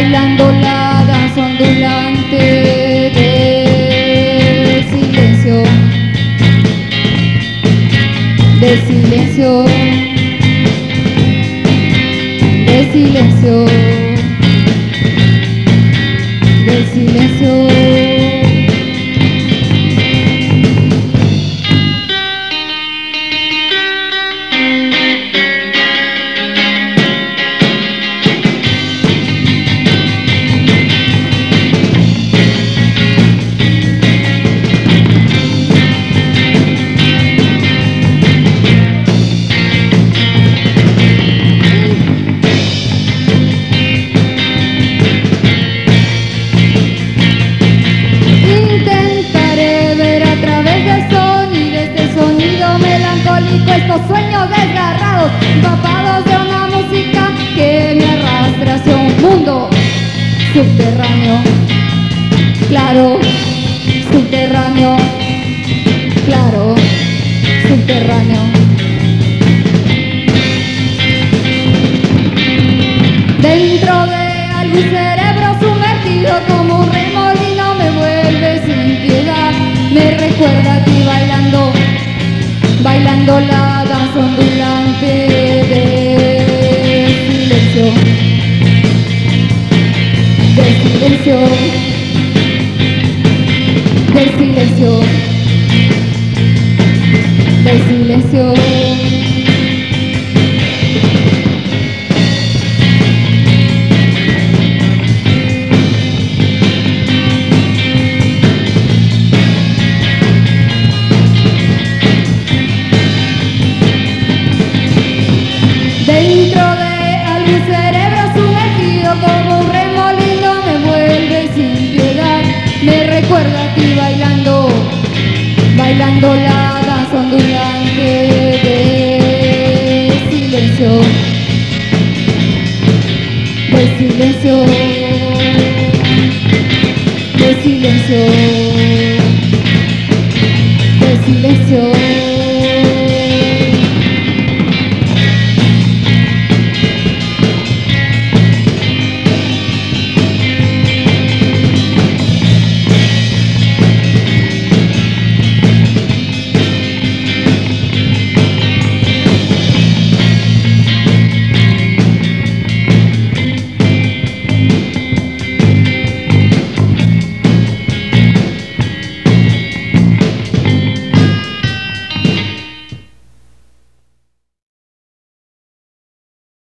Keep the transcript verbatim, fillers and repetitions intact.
bailando la danza ondulante de silencio, de silencio, de silencio, de silencio. Estos sueños desgarrados, empapados de una música que me arrastra hacia un mundo subterráneo, claro, subterráneo, claro, subterráneo. Dentro de algún cerebro sumergido como un remolino me vuelve sin piedad, me recuerda a ti bailando, bailando la danza ondulante de silencio, de silencio, de silencio, de silencio. Dentro de algún cerebro sumergido como un remolino me vuelve sin piedad, me recuerda a ti bailando, bailando la danza ondulante de silencio, de silencio, de silencio, de silencio.